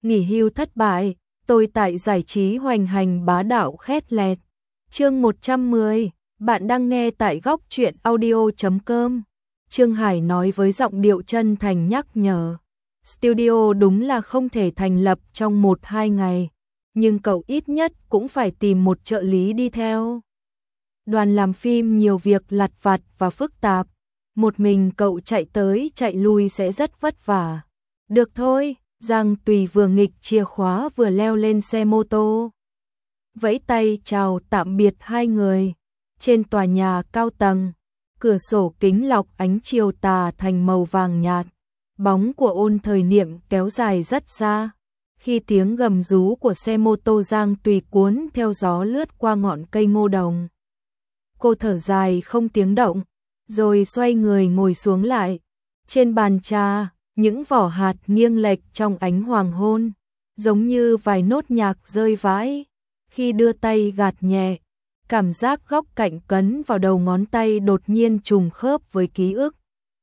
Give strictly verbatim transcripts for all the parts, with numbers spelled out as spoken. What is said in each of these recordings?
nghỉ hưu thất bại, tôi tại giải trí hoành hành bá đạo khét lẹt. Chương một trăm mười, bạn đang nghe tại góc truyện audio chấm com. Trương Hải nói với giọng điệu chân thành nhắc nhở. Studio đúng là không thể thành lập trong một hai ngày, nhưng cậu ít nhất cũng phải tìm một trợ lý đi theo. Đoàn làm phim nhiều việc lặt vặt và phức tạp, một mình cậu chạy tới chạy lui sẽ rất vất vả. Được thôi, Giang Tùy vừa nghịch chìa khóa vừa leo lên xe mô tô. Vẫy tay chào tạm biệt hai người. Trên tòa nhà cao tầng, cửa sổ kính lọc ánh chiều tà thành màu vàng nhạt. Bóng của Ôn Thời Niệm kéo dài rất xa. Khi tiếng gầm rú của xe mô tô Giang Tùy cuốn theo gió lướt qua ngọn cây ngô đồng. Cô thở dài không tiếng động, rồi xoay người ngồi xuống lại. Trên bàn trà, những vỏ hạt nghiêng lệch trong ánh hoàng hôn, giống như vài nốt nhạc rơi vãi. Khi đưa tay gạt nhẹ, cảm giác góc cạnh cấn vào đầu ngón tay đột nhiên trùng khớp với ký ức.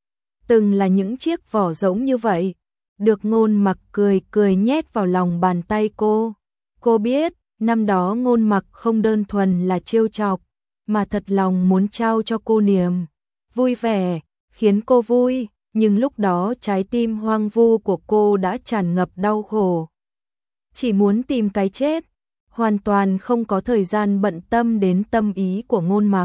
Từng là những chiếc vỏ rỗng như vậy, được Ngôn Mặc cười cười nhét vào lòng bàn tay cô. Cô biết, năm đó Ngôn Mặc không đơn thuần là trêu chọc, mà thật lòng muốn trao cho cô niềm vui vẻ, khiến cô vui, nhưng lúc đó trái tim hoang vu của cô đã tràn ngập đau khổ. Chỉ muốn tìm cái chết, hoàn toàn không có thời gian bận tâm đến tâm ý của Ngôn Mặc.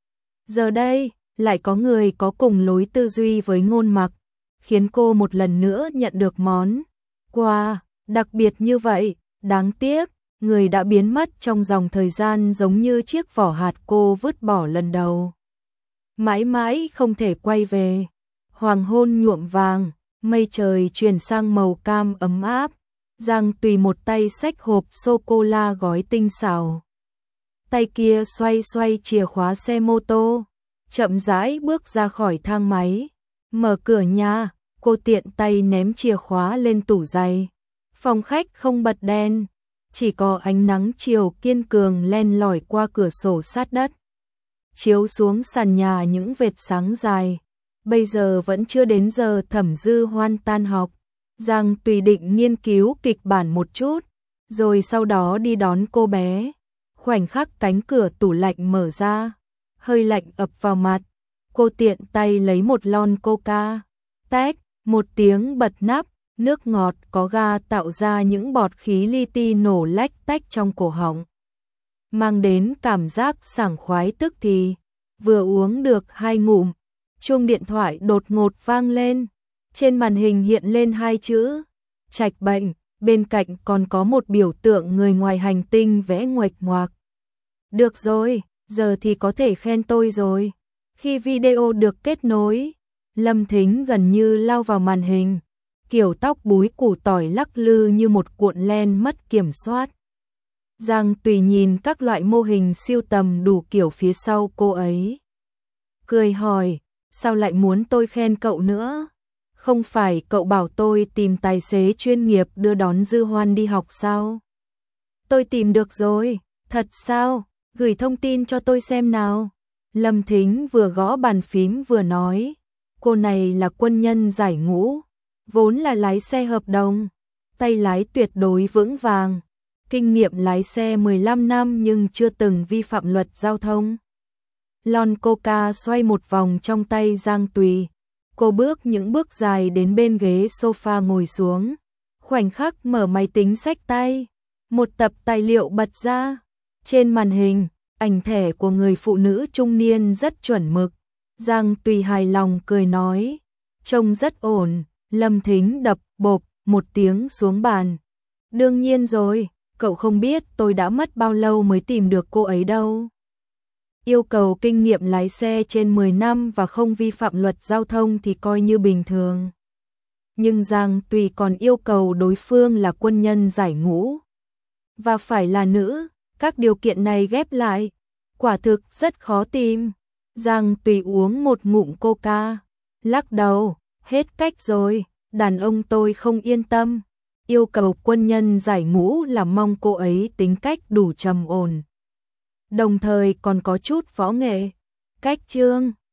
Giờ đây, lại có người có cùng lối tư duy với Ngôn Mặc, khiến cô một lần nữa nhận được món quà đặc biệt như vậy. Đáng tiếc, người đã biến mất trong dòng thời gian giống như chiếc vỏ hạt cô vứt bỏ lần đầu. Mãi mãi không thể quay về. Hoàng hôn nhuộm vàng, mây trời chuyển sang màu cam ấm áp. Giang Tùy một tay xách hộp sô-cô-la gói tinh xảo, tay kia xoay xoay chìa khóa xe mô tô, chậm rãi bước ra khỏi thang máy. Mở cửa nhà, cô tiện tay ném chìa khóa lên tủ giày. Phòng khách không bật đèn, chỉ có ánh nắng chiều kiên cường len lỏi qua cửa sổ sát đất, chiếu xuống sàn nhà những vệt sáng dài. Bây giờ vẫn chưa đến giờ Thẩm Dư Hoan tan học. Giang Tùy định nghiên cứu kịch bản một chút, rồi sau đó đi đón cô bé. Khoảnh khắc cánh cửa tủ lạnh mở ra, hơi lạnh ập vào mặt. Cô tiện tay lấy một lon coca, tách, một tiếng bật nắp, nước ngọt có ga tạo ra những bọt khí li ti nổ lách tách trong cổ họng, mang đến cảm giác sảng khoái tức thì. Vừa uống được hai ngụm, chuông điện thoại đột ngột vang lên. Trên màn hình hiện lên hai chữ trạch bệnh, bên cạnh còn có một biểu tượng người ngoài hành tinh vẽ nguệch ngoạc. Được rồi, giờ thì có thể khen tôi rồi. Khi video được kết nối, Lâm Thính gần như lao vào màn hình, kiểu tóc búi củ tỏi lắc lư như một cuộn len mất kiểm soát. Giang Tùy nhìn các loại mô hình siêu tầm đủ kiểu phía sau cô ấy, cười hỏi, sao lại muốn tôi khen cậu nữa? Không phải cậu bảo tôi tìm tài xế chuyên nghiệp đưa đón Dư Hoan đi học sao? Tôi tìm được rồi. Thật sao? Gửi thông tin cho tôi xem nào. Lâm Thính vừa gõ bàn phím vừa nói. Cô này là quân nhân giải ngũ, vốn là lái xe hợp đồng, tay lái tuyệt đối vững vàng, kinh nghiệm lái xe mười lăm năm nhưng chưa từng vi phạm luật giao thông. Lon coca xoay một vòng trong tay Giang Tùy. Cô bước những bước dài đến bên ghế sofa ngồi xuống. Khoảnh khắc mở máy tính xách tay, một tập tài liệu bật ra. Trên màn hình, ảnh thẻ của người phụ nữ trung niên rất chuẩn mực. Giang Tùy hài lòng cười nói, trông rất ổn. Lâm Thính đập bộp một tiếng xuống bàn. Đương nhiên rồi, cậu không biết tôi đã mất bao lâu mới tìm được cô ấy đâu. Yêu cầu kinh nghiệm lái xe trên mười năm và không vi phạm luật giao thông thì coi như bình thường. Nhưng Giang Tùy còn yêu cầu đối phương là quân nhân giải ngũ và phải là nữ. Các điều kiện này ghép lại, quả thực rất khó tìm. Giang Tùy uống một ngụm coca, lắc đầu, hết cách rồi, đàn ông tôi không yên tâm. Yêu cầu quân nhân giải ngũ là mong cô ấy tính cách đủ trầm ổn, đồng thời còn có chút võ nghệ. Cách chương